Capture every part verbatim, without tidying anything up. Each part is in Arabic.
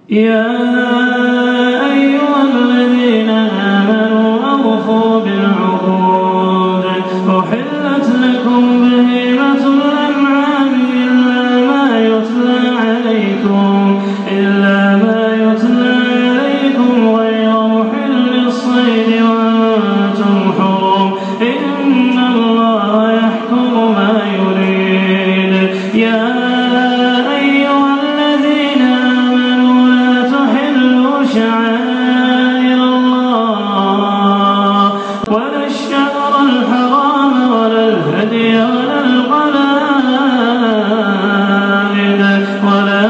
يا أيها الذين آمنوا أوفوا بالعقود أحلت لكم بهيمة الأنعام إلا ما يتلى عليكم إلا ما يتلى عليكم غير محل الصيد وأنتم حرم إن الله يحكم ما يريد. يا أيها الذين آمنوا لا تحلوا شعائر الله ولا الشهر الحرام ولا الهدي ولا القلائد ولا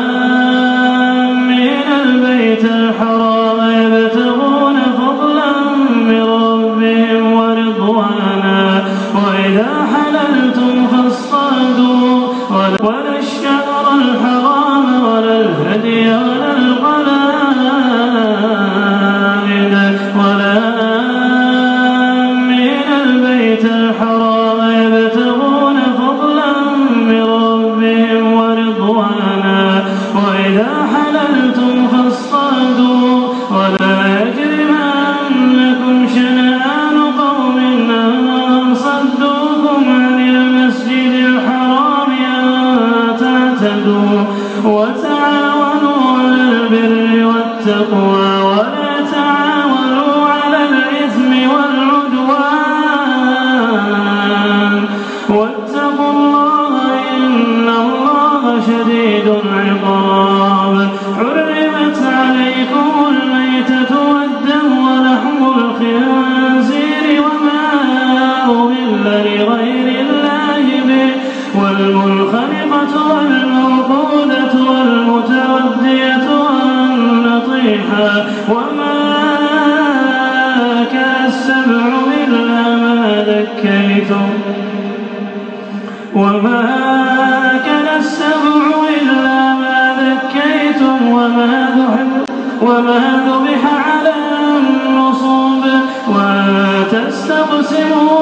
آمين البيت الحرام يبتغون فضلا من ربهم ورضوانا وإذا حللتم فاصطادوا ولا الشهر الحرام ولا الهدي ولا القلائد ولا آمين البيت الحرام يبتغون فضلا من ربهم ورضوانا وإذا حللتم فاصطادوا ولا يجرمنكم شنآن قوم أن صدوكم عن المسجد الحرام أن تعتدوا وتعاونوا على البر والتقوى ولا تعاونوا على الإثم والعدوان واتقوا الله إن الله شديد العقاب. حرمت عليكم الميتة والدم ولحم الخنزير وما أهل لغير الله به والمنخنقة والموقودة والمتردية والنطيحة وما أكل السبع إلا ما ذكيتم وما أكل السبع إلا ما ذكيتم وما وما ذبح على النصب وأن تستقسموا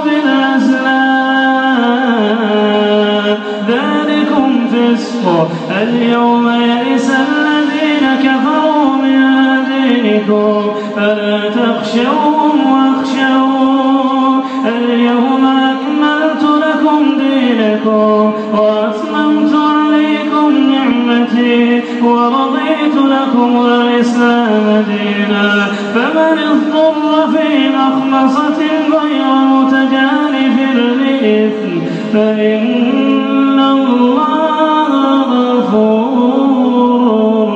بالأزلام ذلكم فسق. اليوم يئس الذين كفروا من دينكم فلا تخشوهم واخشون اليوم أكملت لكم دينكم وأتممت عليكم نعمتي ورضيت لكم الإسلام دينا فمن اضطر في مخمصة غير متجانف لإثم فإن الله غفور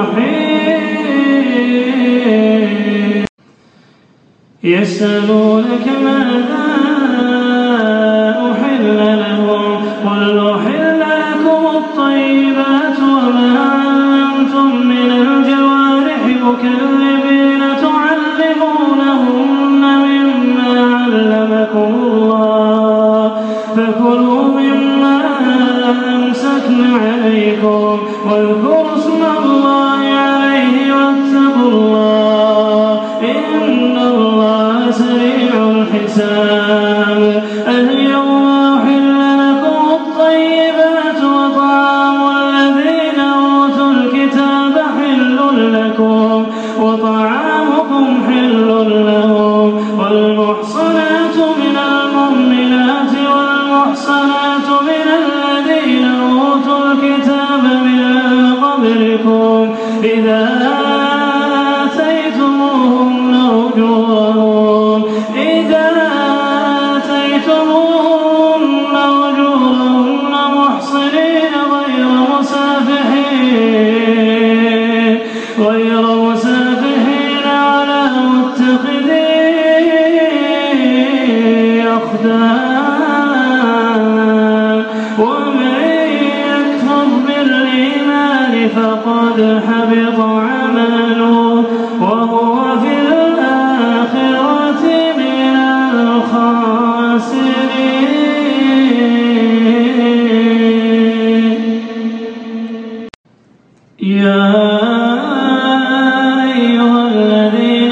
رحيم. يسألونك ماذا أحل لهم قل أحل لكم الطيبات وما علمتم من الجوارح مكذبين تعلمونهن مما علمكم الله فكلوا مما أمسكن عليكم واذكروا اسم الله عليه واتقوا الله إن الله سريع الحساب. اليوم أحل لكم الطيبات وطعام الذين أوتوا الكتاب حل لكم وطعامكم حل لهم والمحصنات من المؤمنات والمحصنات من الذين أوتوا الكتاب من قبلكم إذا آتيتموهن أجورهن إذا آتيتموهن أجورهن محصنين غير مسافحين غير مسافحين ولا متخذي أخدان ومن يكفر بالإيمان فقد حبط عمله وهو في الآخرة من الخاسرين. يا أيها الذين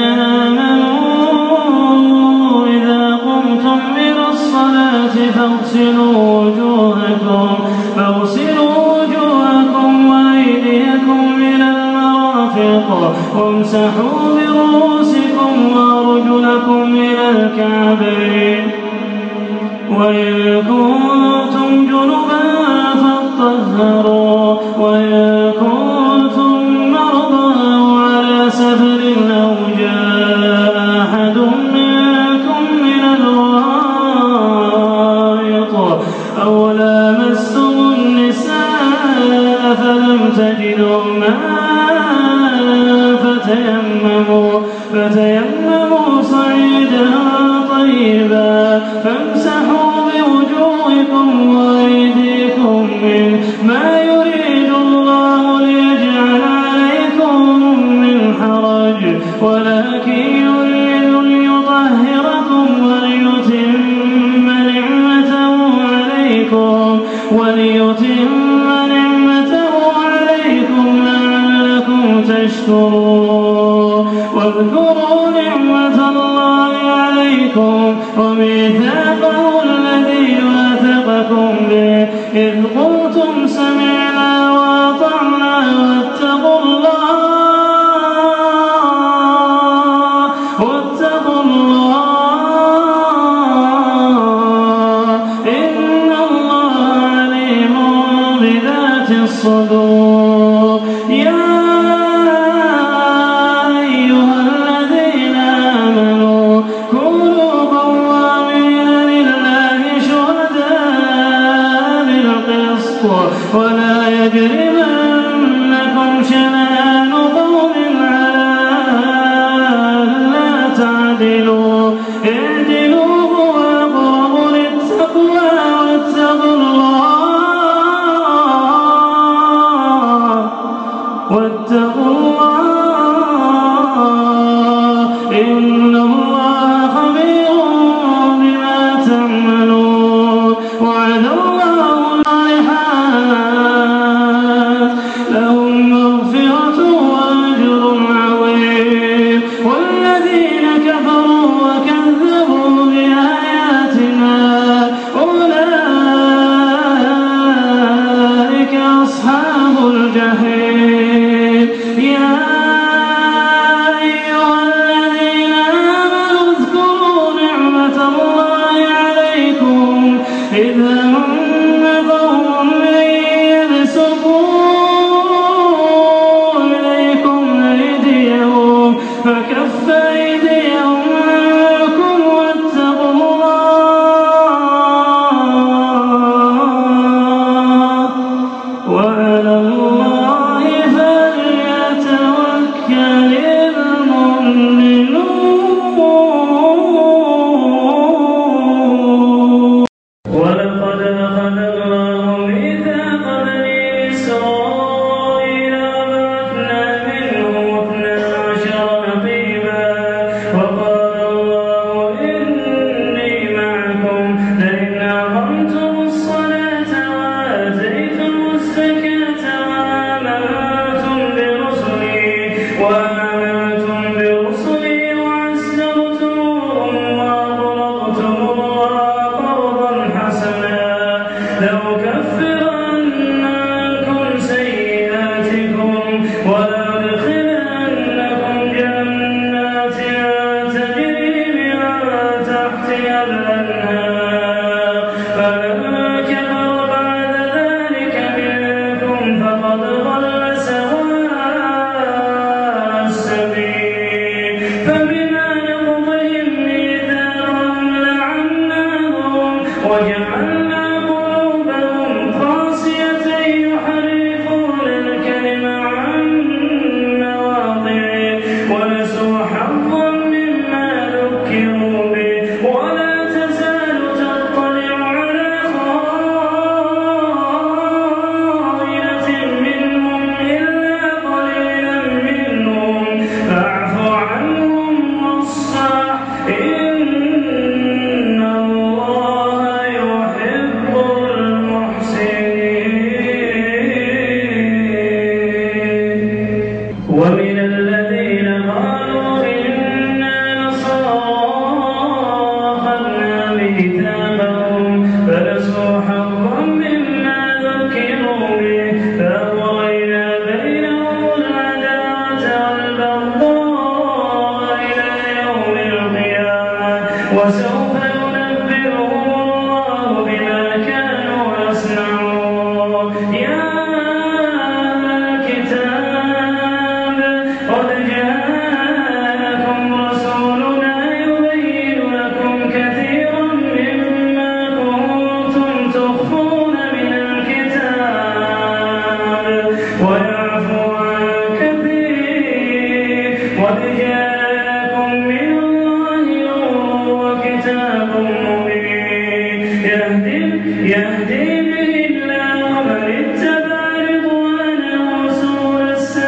آمنوا إذا قمتم إلى الصلاة فاغسلوا وجوهكم فاغسلوا وجوهكم وأيديكم إلى المرافق المرافق وامسحوا برؤوسكم وأرجلكم إلى الكعبين وإن كنتم جنبا فاطهروا وإن كنتم مرضى أو على سفر أو جاء أحد منكم من الغائط أو لامستم النساء فلم تجدوا ماء فتيمموا فتيمموا صعيدا طيبا فامسحوا بوجوهكم وأيديكم منه ما يريد الله ليجعل عليكم من حرج ولكن يريد ليطهركم وليتم نعمته عليكم وليتم نعمته عليكم لعلكم تشكرون واذكروا نعمة الله عليكم وميثاقه الذي واثقكم به إذ قلتم سمعنا وأطعنا واتقوا الله واتقوا الله إن الله عليم بذات الصدور يا أيها الذين آمنوا كونوا قوامين لله شهداء بالقسط ولا يجرمنكم شنآن قوم على ألا تعدلوا اعدلوا هو أقرب للتقوى واتقوا الله واتقوا الله إن الله خبير بما تعملون وعد الله الصالحات لهم مغفرة وأجر عظيم والذين كفروا وكذبوا بآياتنا أولئك أصحاب الجحيم يا أيها الذين آمنوا اذكروا نعمة الله عليكم إذ هم قوم يبسطوا إليكم أيديهم فكف أيديهم عنكم واتقوا الله وعلى الله فليتوكل المؤمنون ولقد أخذ الله ميثاق بني إسرائيل وبعثنا منهم اثنا عشر نقيبا وقال الله إني معكم لئن أقمتم الصلاة وآتيتم الزكاة وآمنتم برسلي وآمنتم برسلي وعزرتموهم وأقرضتم الله قرضا حسنا لأكفرن عنكم سيئاتكم ولأدخلنكم جنات تجري من تحتها الأنهار فمن كفر بعد ذلك منكم فقد ضل سواء السبيل فبما نقضهم ميثاقهم لعناهم وجعلنا قلوبهم قاسية يحرفون الكلم عن وسوف ينبئهم الله بما كانوا يصنعون. يا أهل الكتاب قد جاءكم رسولنا يبين لكم كثيرا مما كنتم تخفون من الكتاب ويعفو عن كثير. قد جاءكم من الله نور وكتاب مبين يهدي يهدي به الله من اتبع رضوانه سبل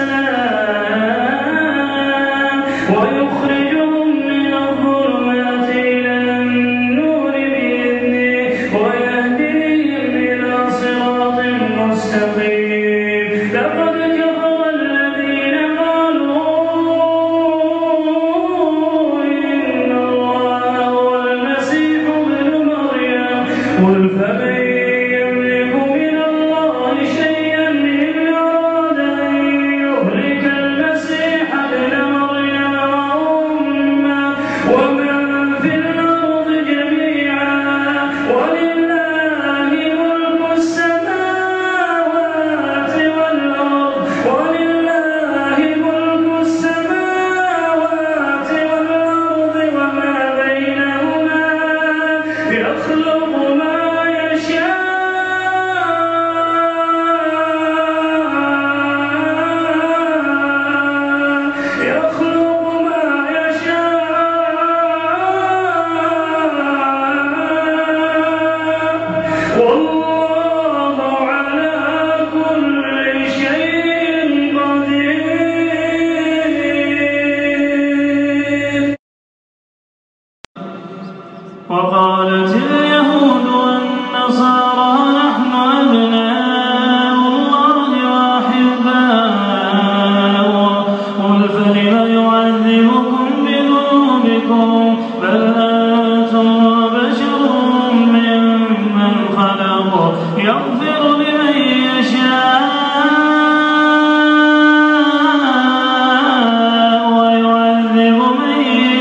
السلام ويخرجهم من الظلمات إلى النور بإذنه ويهديهم إلى صراط مستقيم. لقد كفر الذين قالوا إن الله هو المسيح ابن مريم قل فمن يملك من الله شيئا إن أراد أن يهلك المسيح ابن مريم وأمه ومن في الأرض جميعا ولله ملك السماوات والأرض ولله ملك السماوات والأرض وما بينهما يخلق ما يشاء يخلق ما يشاء والله على كل شيء قدير. وقالت اليهود والنصارى نحن أبناء الله وأحباؤه قل فلم يعذبكم بذنوبكم بل أنتم بشر ممن خلق يغفر لمن يشاء ويعذب من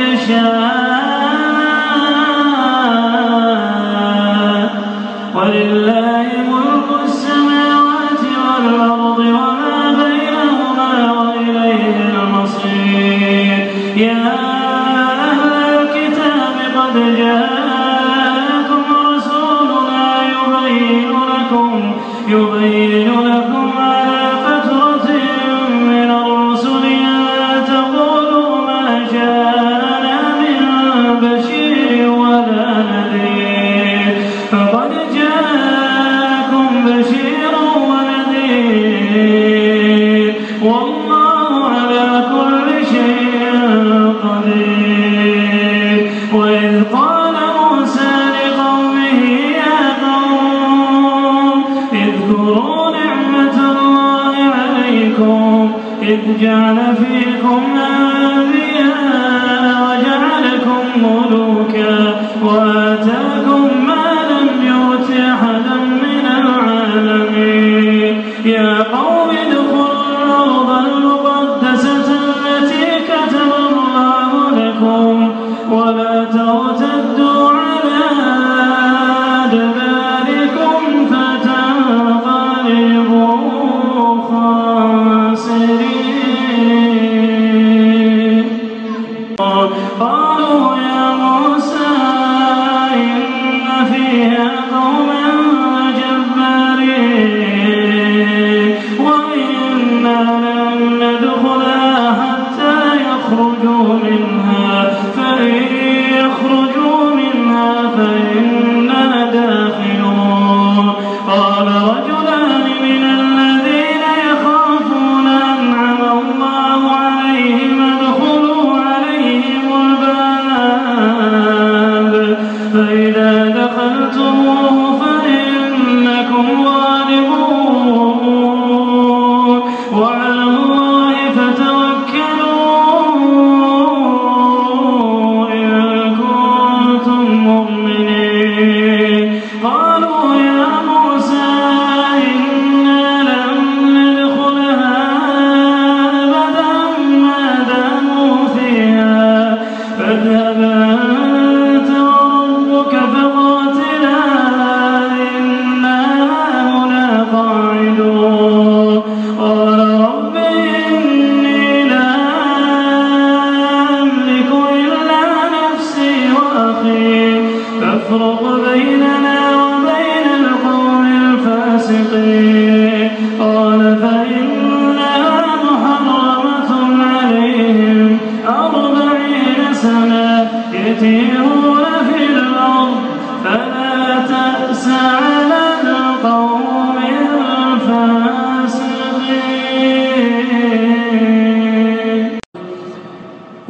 يشاء ولله ملك السماوات والأرض وما بينهما وإليه المصير. يا أهل الكتاب قد جاءكم رسولنا يبين لكم يبين لكم على فترة من الرسل أن تقولوا ما جاءنا من بشير ولا نذير فقد جاءكم بشير ونذير والله على كل شيء قدير. وإذ قال موسى لقومه يا قوم اذكروا نعمة الله عليكم إذ جعل فيكم أنبياء وجعلكم ملوكا وآتاكم ما لم يؤت أحدا من العالمين. يا قوم ادخلوا الأرض المقدسة التي كتب الله لكم ولا ترتدوا على أدباركم فتنقلبوا خاسرين. قالوا يا موسى إن فيها قوما جبارين وإنا لن ندخلها حتى يخرجوا منها فإن يخرجوا منها فإنا داخلون. قال رجلان من الذين يخافون أنعم الله عليهم ادخلوا عليهم الباب فإذا دخلتموه فإنكم غالبون وعلى الله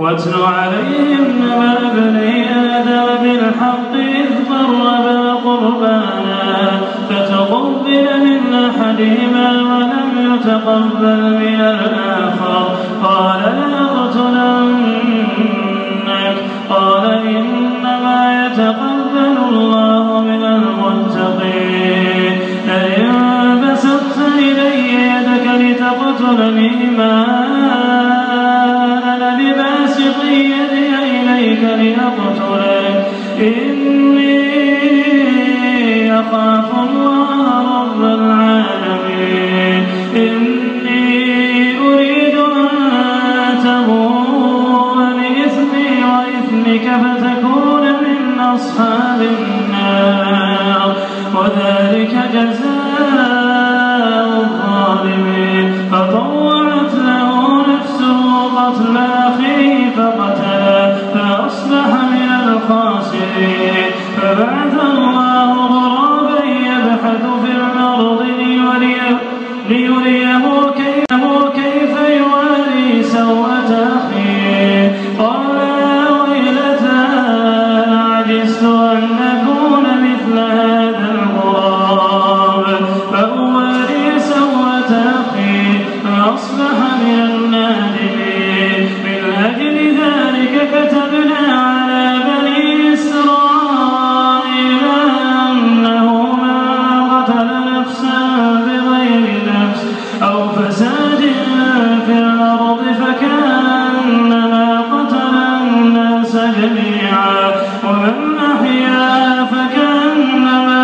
واتل عليهم نبأ ابني آدم بالحق إذ قربا قربانا فتقبل من أحدهما ولم يتقبل من الآخر قال لأقتلنك قال إنما يتقبل الله من المتقين لئن بسطت إلي يدك لتقتلني ما أنا بباسط يدي إليك لأقتلك إني أخاف الله رب العالمين إني أريد أن تبوء بإثمي وإثمك فتكون من أصحاب النار وذلك جزاء الظالمين فطوعت له نفسه قتل أخيه فقتله فأصبح من الخاسرين فبعث الله غرابا يبحث في الأرض ليريه, ليريه كيف يواري سوءة أخيه قال يا ويلتى عجزت أن أكون مثل هذا الغراب فأواري سوءة أخيه فأصبح من النادمين من أجل ذلك كتبنا على بني إسرائيل أنه من قتل نفسا بغير نفس أو فساد في الأرض فكأنما قتل الناس جميعا ومن أحياها فكأنما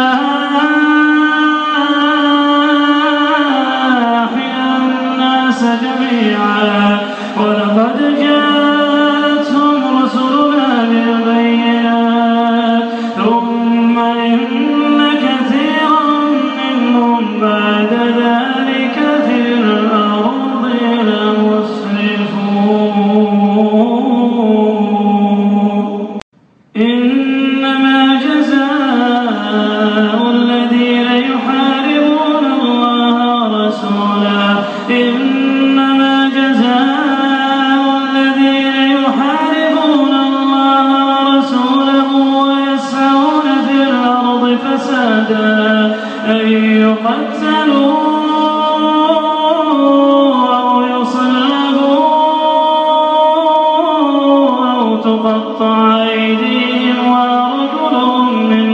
أحيا الناس جميعا ولقد جاءتهم رسلنا بالبينات ثم إن كثيرا منهم بعد ذلك في الأرض لمسرفون إنما جزاء الذين يحاربون الله ورسوله إنما جزاء الذين يحاربون الله ورسوله ويسعون في الأرض فسادا أن يقتلوا أو يصلبوا أو تقطع أيديهم وأرجلهم من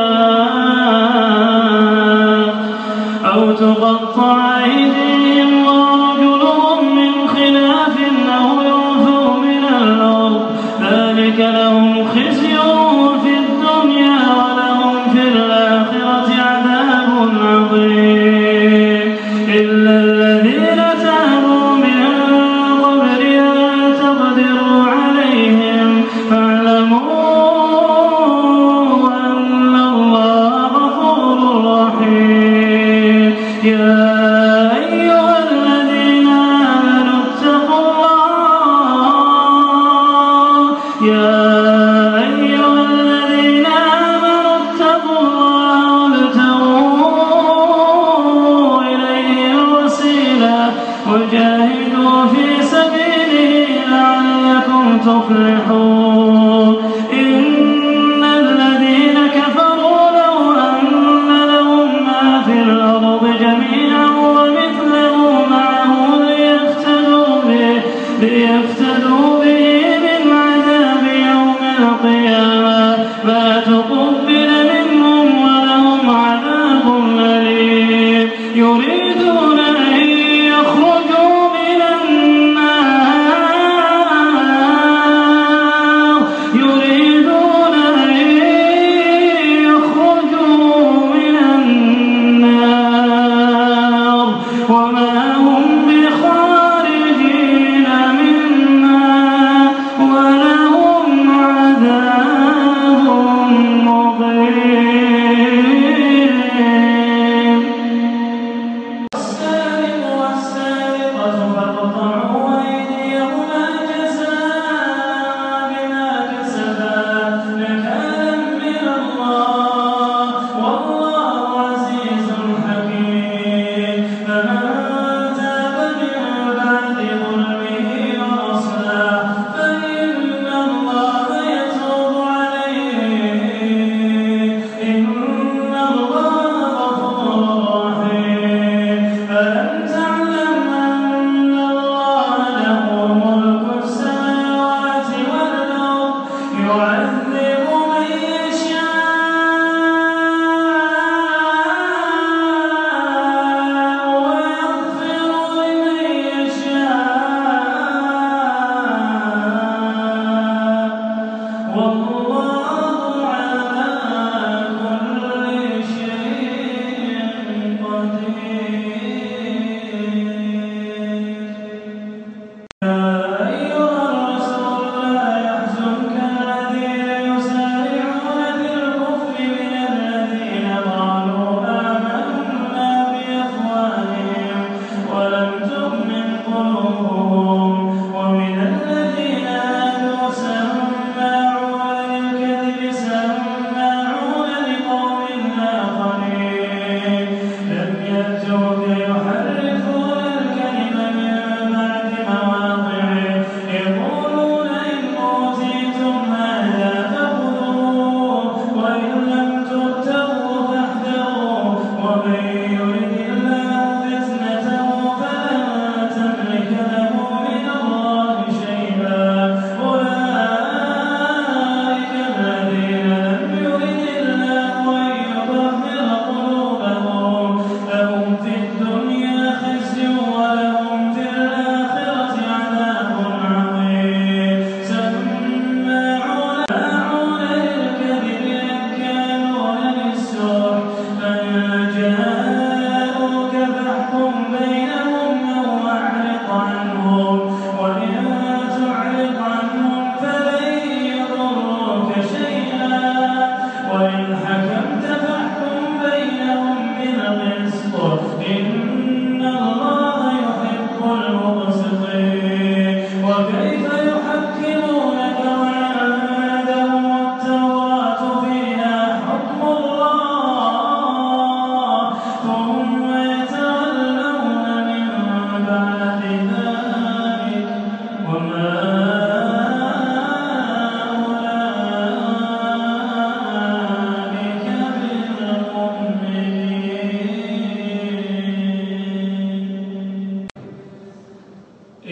خلاف أو تقطع أيديهم وأرجلهم من خلاف أو ينفوا من الأرض ذلك لهم خزي في الدنيا ولهم في الآخرة عذاب عظيم إلا الذين تابوا من قبل أن تقدروا عليهم فاعلموا أن الله غفور رحيم يا أيها الذين آمنوا اتقوا الله يا أيها الذين آمنوا اتقوا الله وابتغوا إليه الوسيلة وجاهدوا في سبيله لعلكم تفلحون إن الذين كفروا لو أن لهم ما في الأرض جميعا ومثله معه ليفتدوا به, ليفتدوا به من عذاب يوم القيامة ما تقبل منهم ولهم عذاب أليم يريدون أن يخرجوا من النار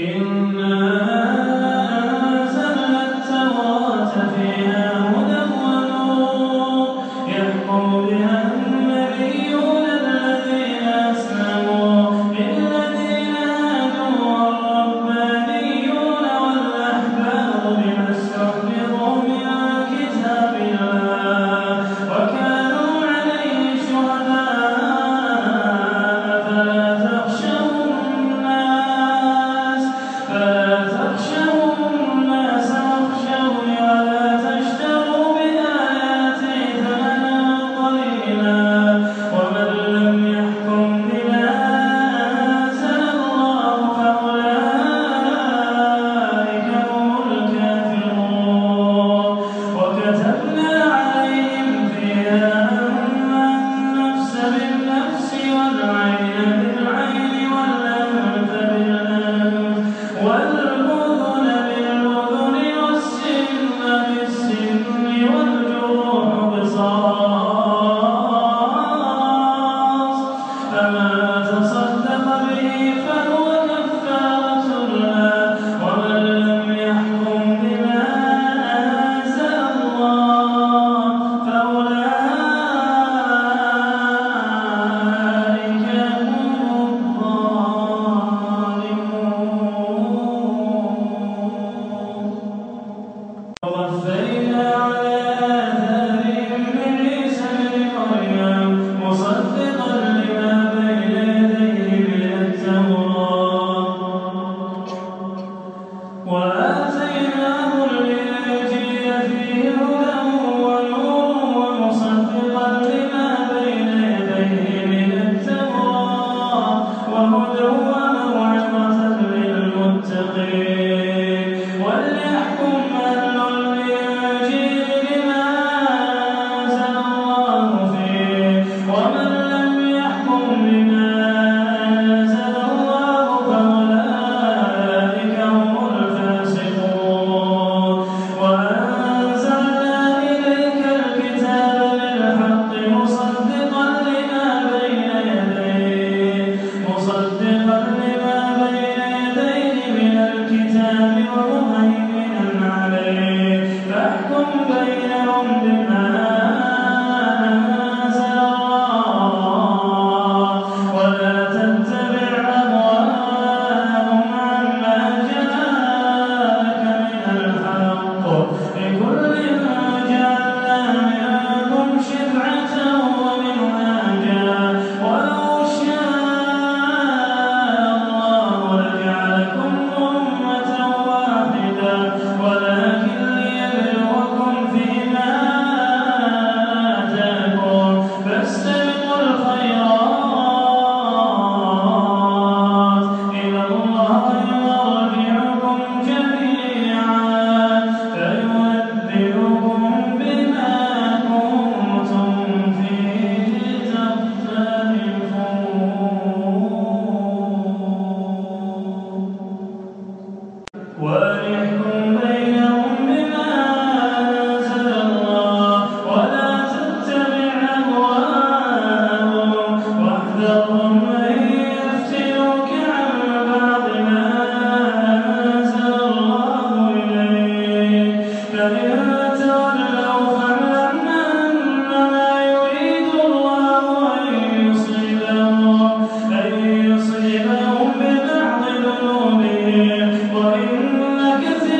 وإن كثيرا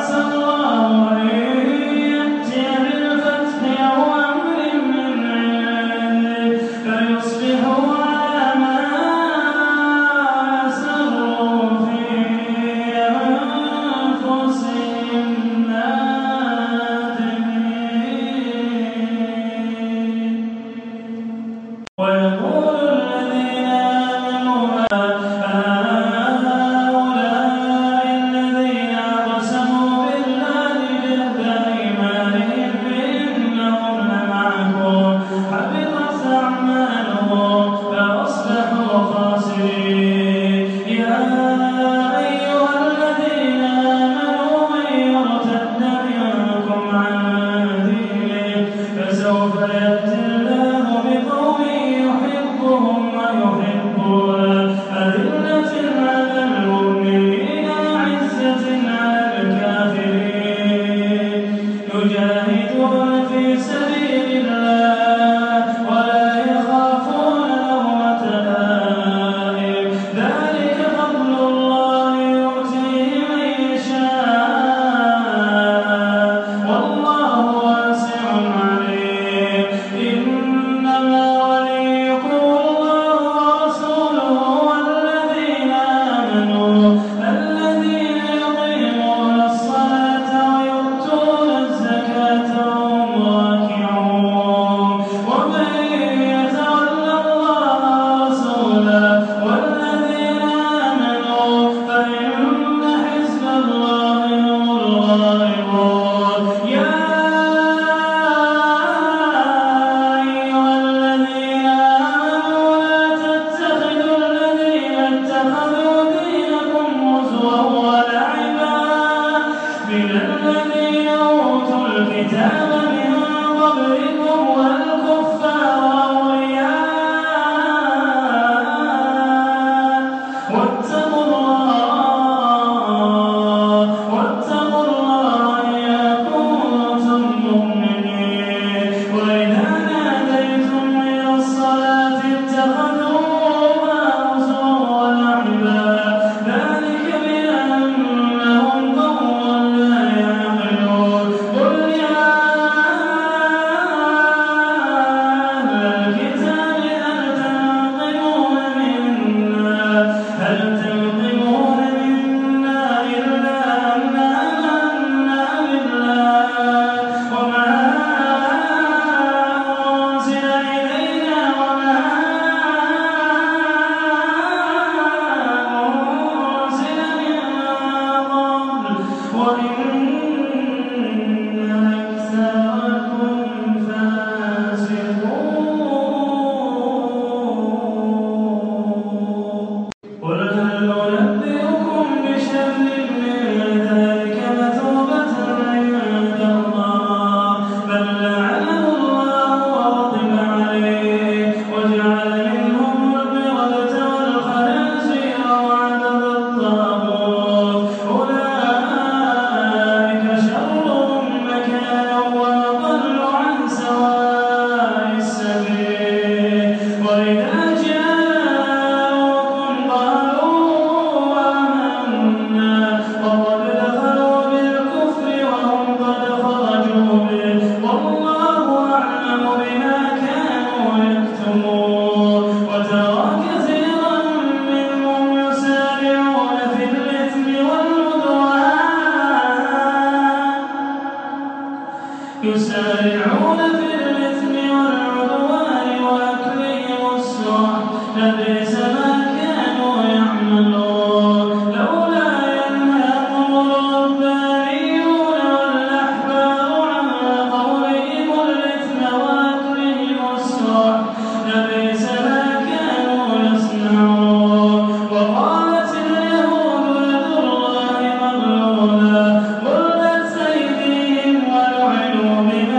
بما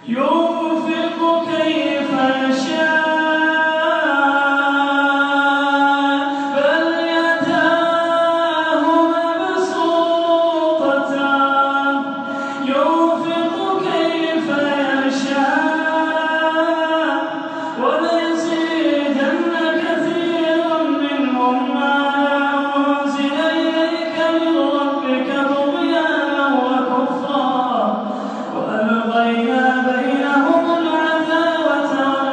ينفق كيف يشاء بل يداه مبسوطتان ينفق كيف يشاء وليزيدن كثيرا منهم ما أنزل إليك من ربك طغيانا وكفرا وألقينا بينهم العداوة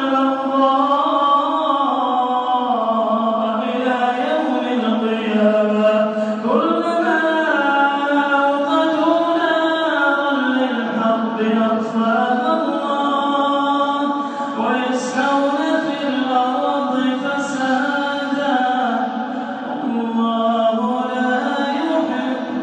والبغضاء إلى يوم القيامة كلما أوقدوا نارا للحرب أطفأها الله ويسعون في الأرض فسادا والله لا يحب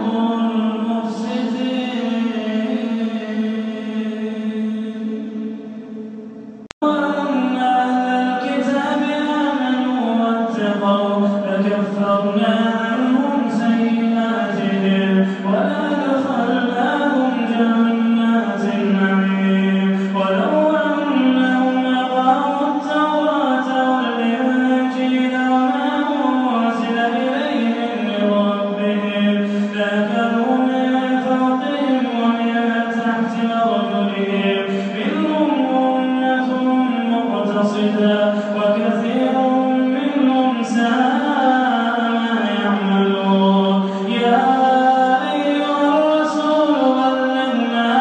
المفسدين. وأن أهل الكتاب آمنوا واتقوا لكفرنا عنهم سيئاتهم ولأدخلناهم جنات النعيم ولو أنهم أقاموا التوراة والإنجيل وما أنزل إليهم من ربهم لأكلوا من فوقهم ومن تحت أرجلهم منهم أمة مقتصدة وكثير منهم ساء ما يعملون. يا أيها الرسول بلغ ما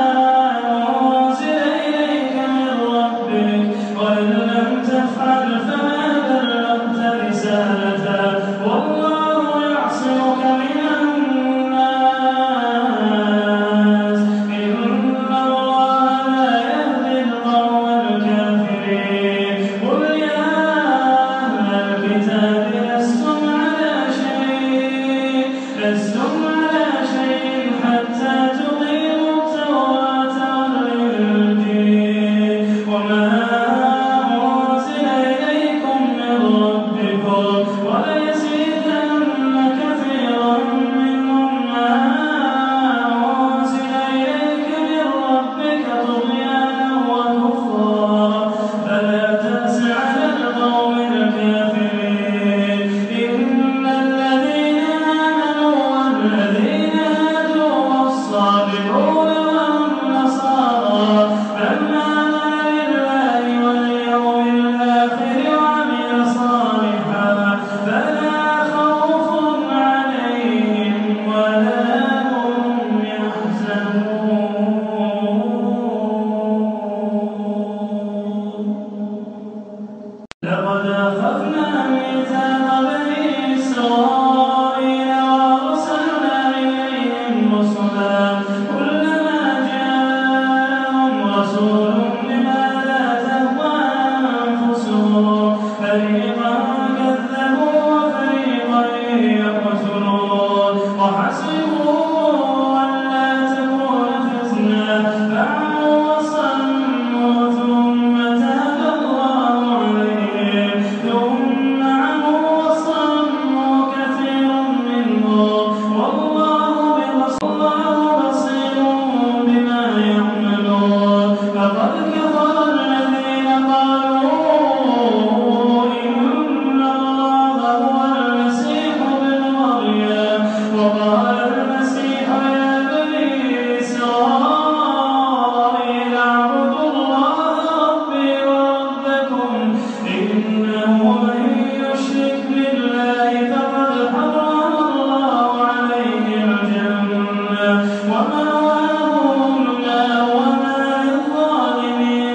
أنزل إليك من ربك وإن لم تفعل فما بلغت رسالته والله يعصمك من الناس إن الله لا يهدي القوم الكافرين. قل يا أهل الكتاب لستم على شيء لستم على شيء حتى تقيموا التوراة والإنجيل وما أنزل إليكم من ربكم وليزيدن كثيرا منهم ما أنزل إليك من ربك طغيانا وكفرا فلا تأس على القوم الكافرين. إن الذين آمنوا والذين هادوا والصابئون والنصارى من آمن بالله واليوم الآخر وعمل صالحا فلا خوف عليهم ولا هم يحزنون. لقد أخذنا ميثاق بني إسرائيل وأرسلنا إليهم رسلا كلما جاءهم رسول بما لا تهوى أنفسهم فريقا كذبوا وفريقا يقتلون وحسبوا ألا تكون فتنة فعموا وصموا ثم تاب الله عليهم ثم عموا وصموا كثير منهم والله بصير بما يعملون. فقد كفر الذين قالوا إن الله هو المسيح ابن مريم وقال المسيح يا بني إسرائيل اعبدوا الله ربي وربكم إنه من يشرك بالله فقد حرم الله عليه الجنة ومأواه النار وما للظالمين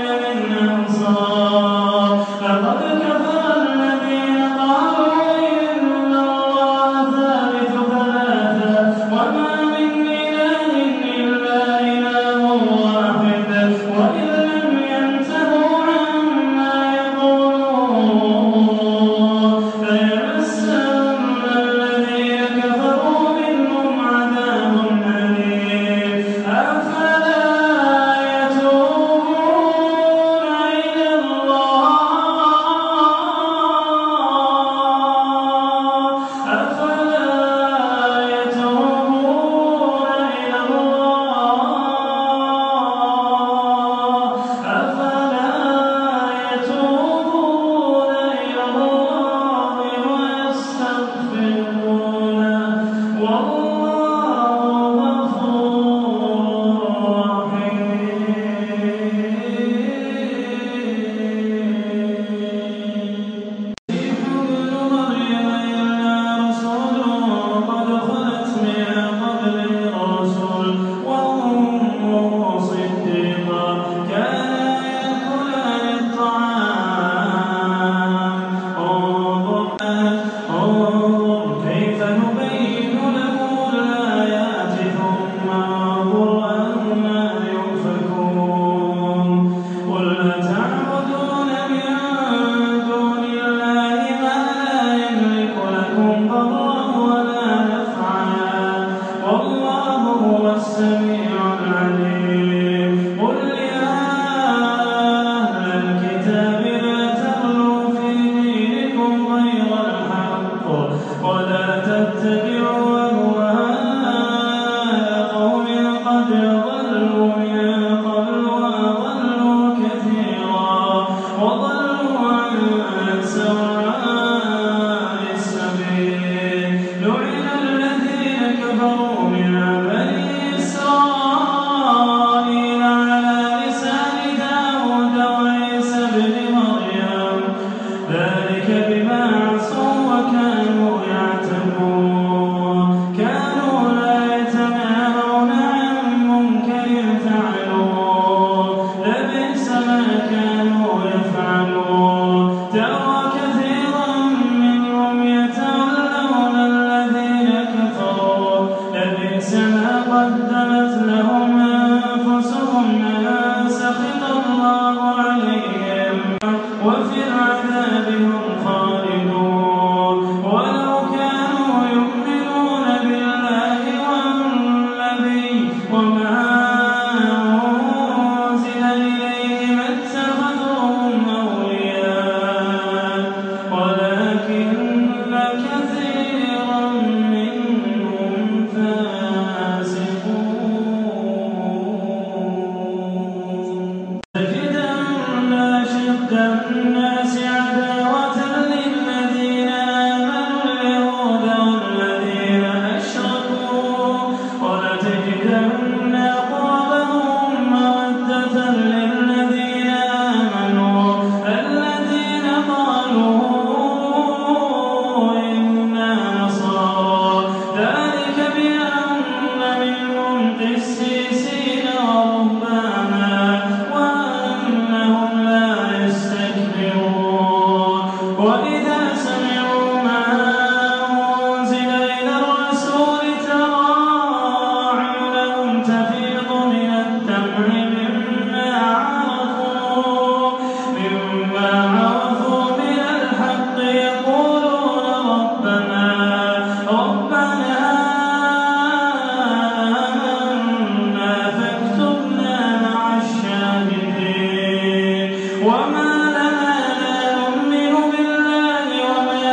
وما لنا لا نؤمن بالله وما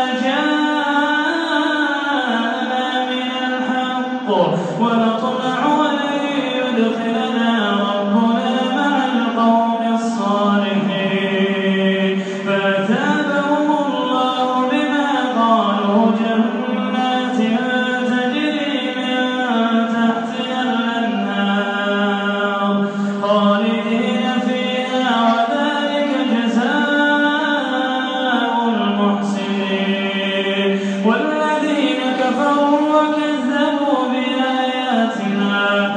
جاءنا من الحق ونطمع أن يدخلنا ربنا مع القوم الصالحين فأثابهم الله بما قالوا جنات تجري من تحتها الأنهار خالدين فيها وذلك جزاء المحسنين والذين كفروا وكذبوا بآياتنا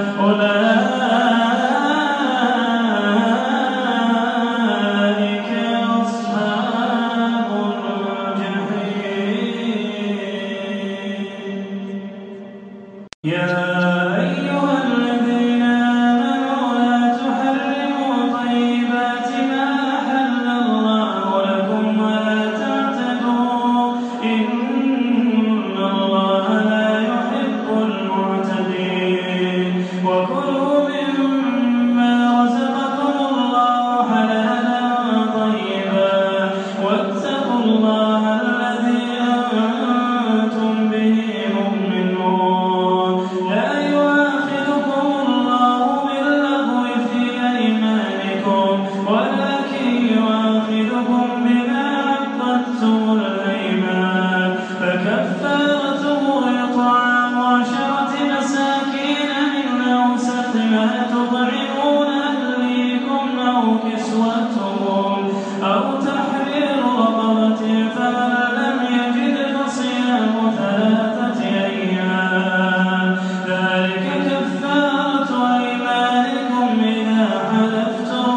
أولئك أصحاب الجحيم يا أيها الذين آمنوا لا تحرموا طيبات ما أحل الله لكم ولا تعتدوا إن الله لا يحب المعتدين وكلوا مما رزقكم الله حلالا طيبا واتقوا الله الذي أنتم به مؤمنون لا يؤاخذكم الله باللغو في أيمانكم ولكن يؤاخذكم بما عقدتم الأيمان فكفارته إطعام عشرة مساكين من أوسط ما تطعمون أهليكم أو كسوتهم أو تحرير رقبة فمن لم يجد فصيام ثلاثة أيام ذلك كفارة أيمانكم إذا حلفتم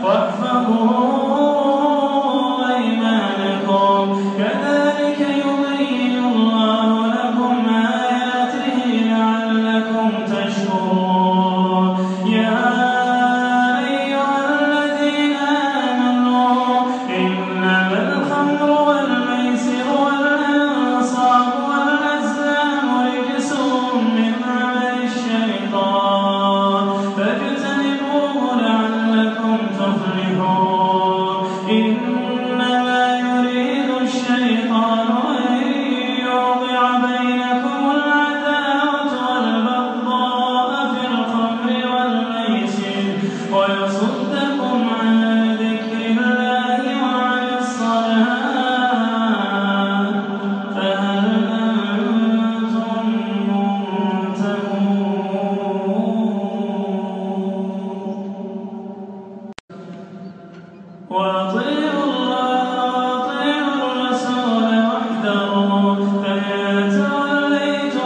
واحفظوا أيمانكم كذلك يبين الله لكم آياته لعلكم تشكرون يا أيها الذين آمنوا إنما الخمر والميسر والأنصاب والأزلام رجس من عمل الشيطان فاجتنبوه لعلكم تفلحون إنما يريد الشيطان أن يوقع بينكم العداوة والبغضاء في الخمر والميسر ويصدكم عن ذكر الله وعن الصلاة فهل أنتم منتهون وأطيعوا الله وأطيعوا الرسول واحذروا فإن توليتم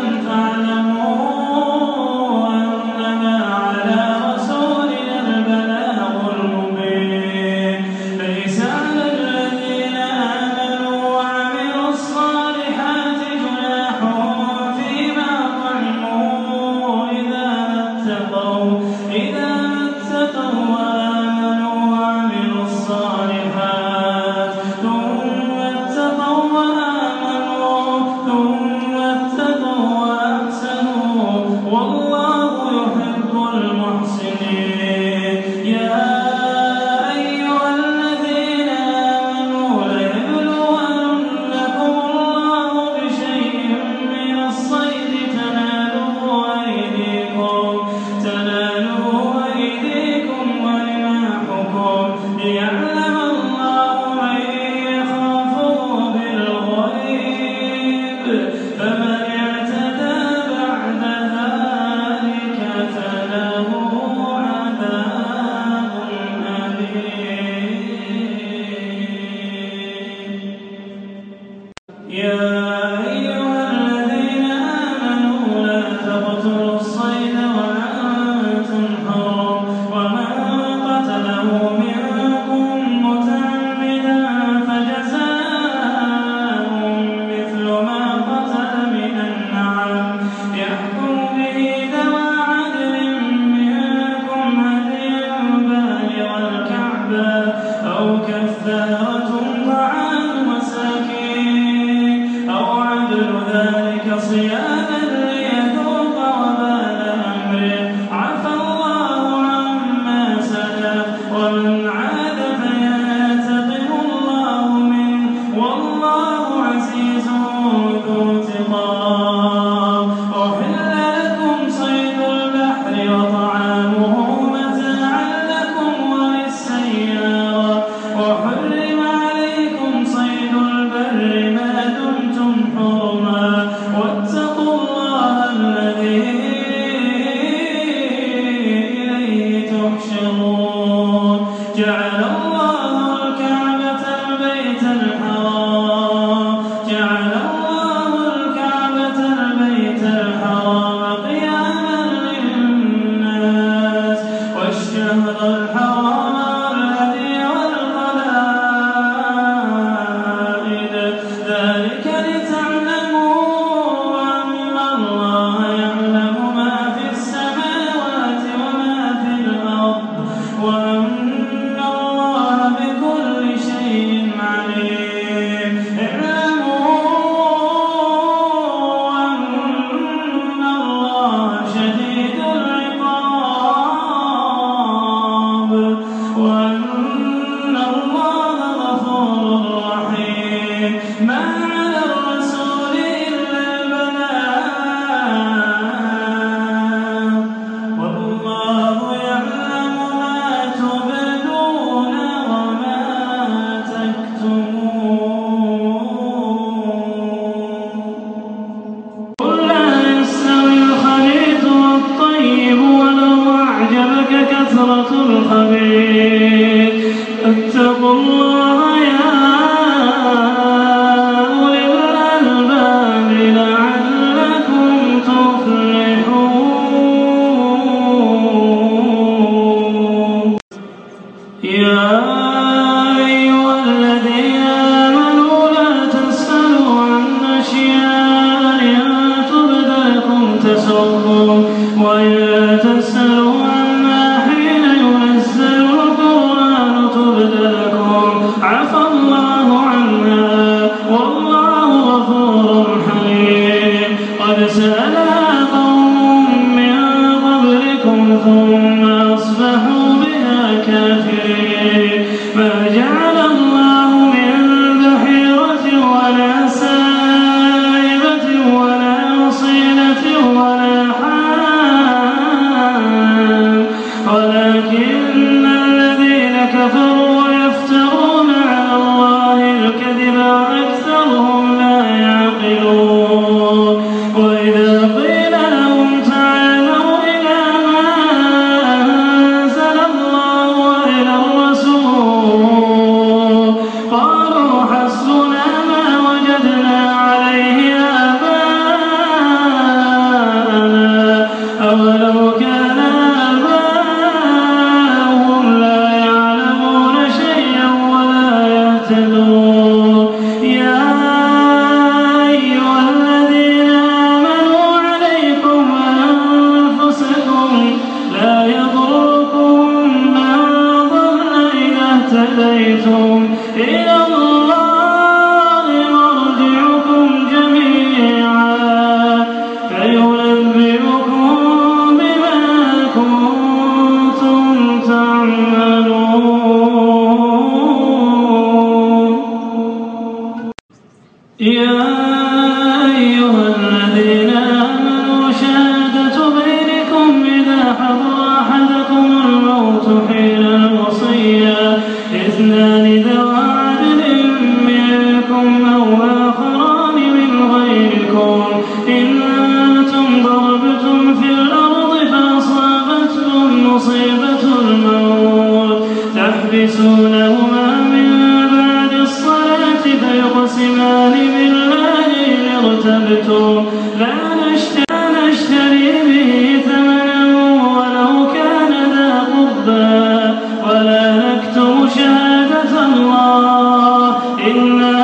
فاعلموا أنما على رسولنا البلاغ المبين ليس على الذين آمنوا وعملوا الصالحات جناح فيما طعموا إذا ما اتقوا إذا ما اتقوا وآمنوا وعملوا الصالحات ثم اتقوا وآمنوا ثم اتقوا وأحسنوا والله يحب المحسنين يا أيها الذين آمنوا ليبلونكم الله بشيء من الصيد تناله أيديكم تناله أيديكم ورماحكم ليعلم الله من يخافه بالغيب فمن اعتدى بعد ذلك فله عذاب أليم يا أيها الذين آمنوا لا تقتلوا الصيد وأنتم حرم ومن قتله منكم متعمدا فجزاء مثل ما قتل من النعم يحكم به ذوى عدل منكم هديا بالغ الكعبة أو كفارة طعام مساكين أو عدل ذلك صياما ليذوق وبال أمره عفى الله عما سلف ومن عاد فيا جعل الله الكعبة البيت الحرام جعل الله الكعبة البيت الحرام قياما للناس والشهر الحرام والهدي والقلائد ذلك لتعلموا أن الله يعلم ما في السماوات وما في الأرض وأن الله بكل شيء عليم اعلموا أن الله شديد العقاب وأن الله غفور رحيم ما على الرسول إلا البلاغ والله يعلم ما تبدون وما تكتمون قل لا يستوي الخبيث والطيب ولو أعجبك كثرة الخبيث اتقوا الله يا أولي الألباب لعلكم تفلحون يا أيها الذين آمنوا لا تسألوا عن أشياء إن تبد لكم تسؤكم وإن تسألوا عنها حين ينزل القرآن تبد لكم عفى الله عنها والله غفور حليم قد سألها قوم من قبلكم ثم أصبحوا بها كافرين ما جعل الله من بحيرة ولا سائبة ولا وصيلة ولا حام ولكن الذين كفروا يفترون على الله الكذب وأكثرهم لا يعقلون وإذا قيل لهم تعالوا إلى ما أنزل الله وإلى الرسول قالوا حسبنا ما وجدنا عليه آباءنا أولو كان آباؤهم لا يعلمون شيئا ولا يهتدون يا أيها الذين آمنوا عليكم أنفسكم لا يضركم من ضل إذا اهتديتم إلى الله مرجعكم جميعا فينبئكم بما كنتم تعملون يا أيها الذين آمنوا شهادة بينكم إذا حضر أحدكم الموت حين الوصية اثنان ذوى عدل منكم أو آخران من غيركم إن أنتم ضربتم في الأرض فأصابتكم مصيبة الموت تحبسونهما من بعد الصلاة فيقسمان بالله إن ارتبتم لا نشتري به ثمنا ولو كان ذا قربى ولا نكتم شهادة الله إنا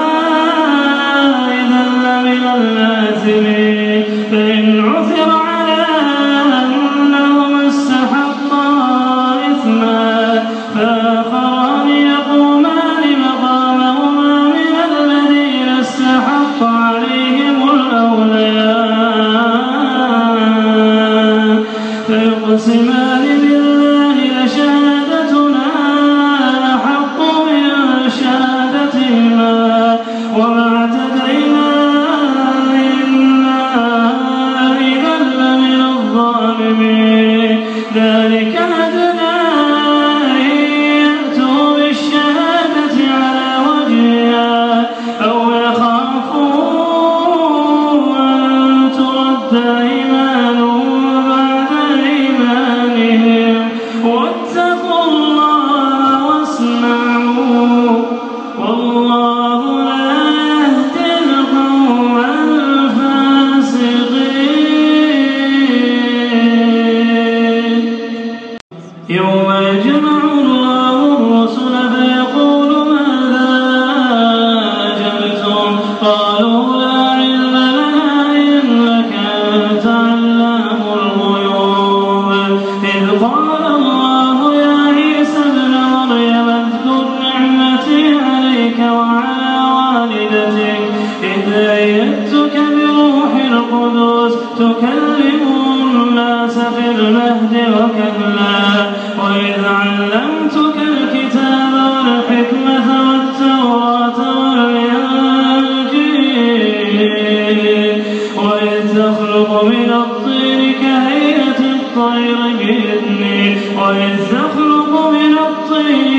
إذا لمن الآثمين فإن عثر على أنهما استحقا إثما فآخران يقومان مقامهما من الذين استحق عليهم الأولياء فيقسمان بالله لشهادتنا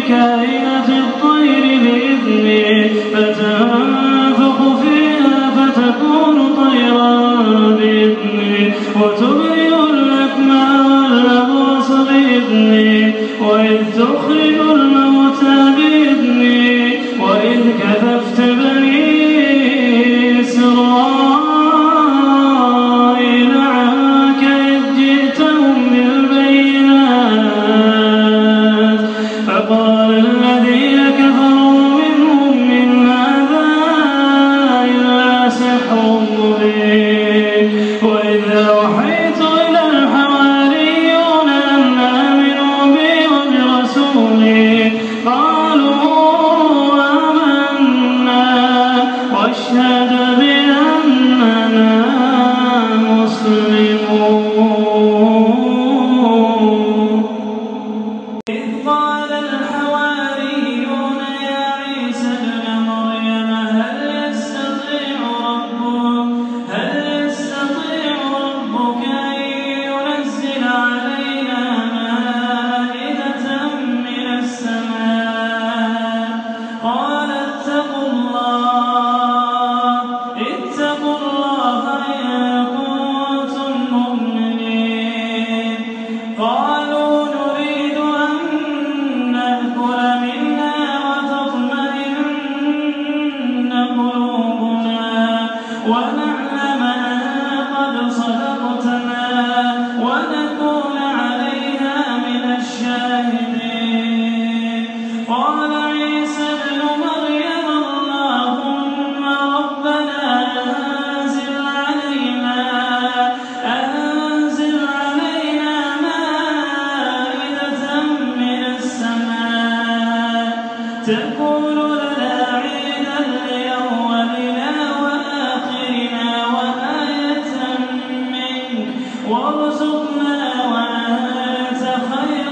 كائنات الطير بإذني فتنفخ فيها فتكون طيرا بإذني وتبرئ الأكمى والأبرص بإذني وإذ تخرج الموتى بإذني وإذ كففت بني إسرائيل عنك إذ جئتهم بالبينات فقال الذين كفروا منهم من هذا إلا سحر مبين وإذ أوحيت إلى الحواريون أن آمنوا بي وبرسولي قالوا آمنا واشهد بأننا مسلمون إذ قال الحواريون يا عيسى ابن مريم هل يستطيع ربك هل يستطيع ربك أن ينزل علينا مائدة من السماء قال اتقوا الله اتقوا الله إن كنتم مؤمنين قالوا نريد أن نأكل منها وتطمئن قلوبنا ونعلم أن قد صدقتنا ونكون عليها من الشاهدين قال عيسى ابن مريم اللهم ربنا أنزل علينا أنزل علينا مائدة من السماء تكون لنا عيدا لأولنا وآخرنا وآية منك وارزقنا وأنت خير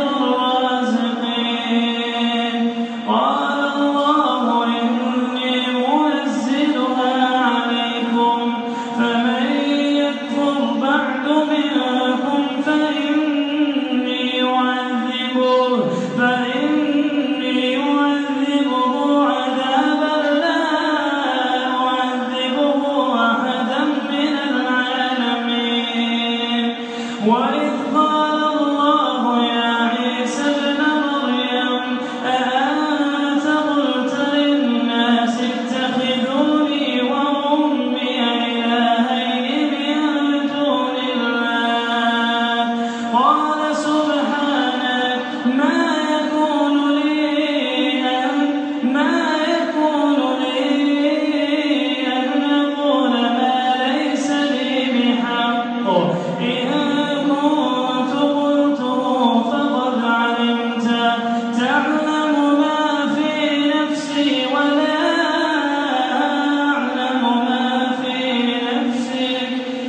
الرازقين قال الله إني منزلها عليكم فمن يكفر بعد منكم فإني أعذبه فإني أعذبه عذابا لا أعذبه أحدا من العالمين وإذ قال الله يا عيسى ابن مريم أأنت قلت للناس اتخذوني وأمي إلهين من دون الله قال سبحانك ما يكون لي أن ما يكون لي أن أقول ما ليس لي بحق إن كنت قلته فقد علمت تعلم ما في نفسي ولا أعلم ما في نفسك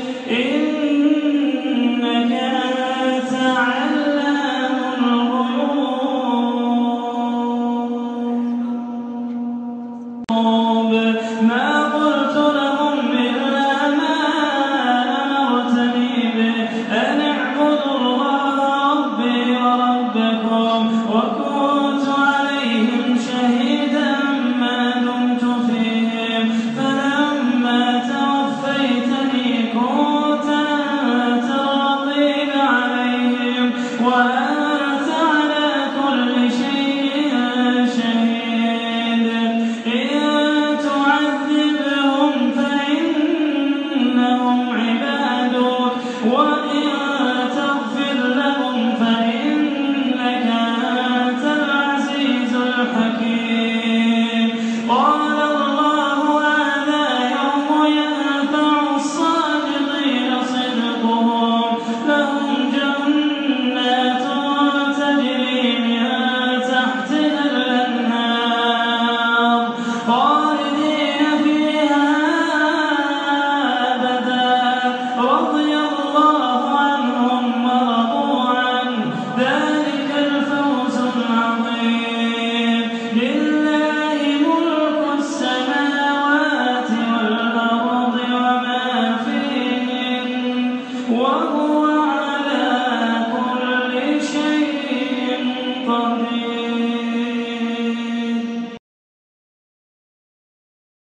إنك أنت علام الغيوب